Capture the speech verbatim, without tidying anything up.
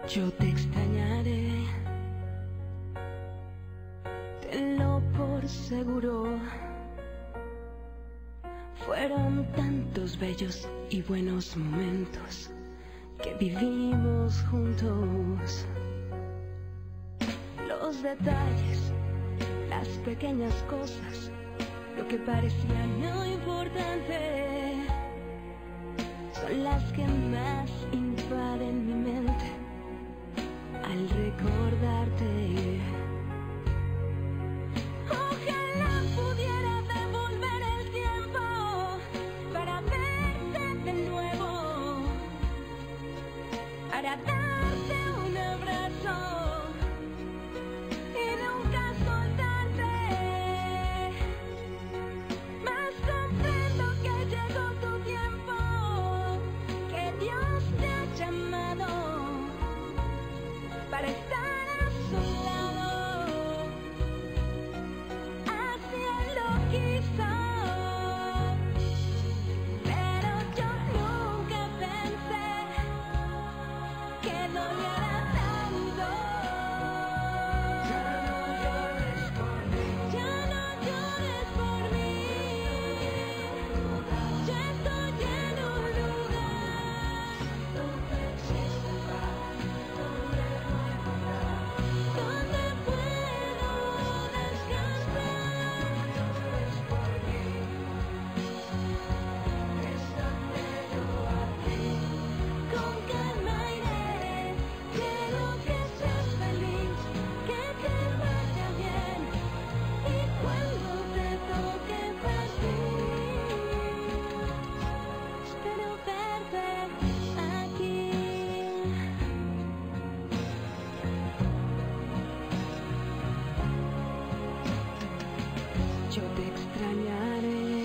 Yo te extrañaré, tenlo por seguro. Fueron tantos bellos y buenos momentos que vivimos juntos. Los detalles, las pequeñas cosas, lo que parecía no importante, son las que más invaden mi mente al recordarte. Ojalá pudiera devolver el tiempo para verte de nuevo, para darte un abrazo y nunca soltarte. Mas comprendo que llegó tu tiempo, que Dios te ha llamado para estar a su lado. Así él lo quiso, pero yo nunca pensé que doliera tanto. Ya no llores por mí, ya no llores por mí. Ya estoy en un lugar donde existe paz, donde donde puedo descansar. No llores por mí, estate yo aquí. Con calma iré, quiero que seas feliz, que te vaya bien. Y cuando te toque partir, espero verte aquí. Yo te extrañaré.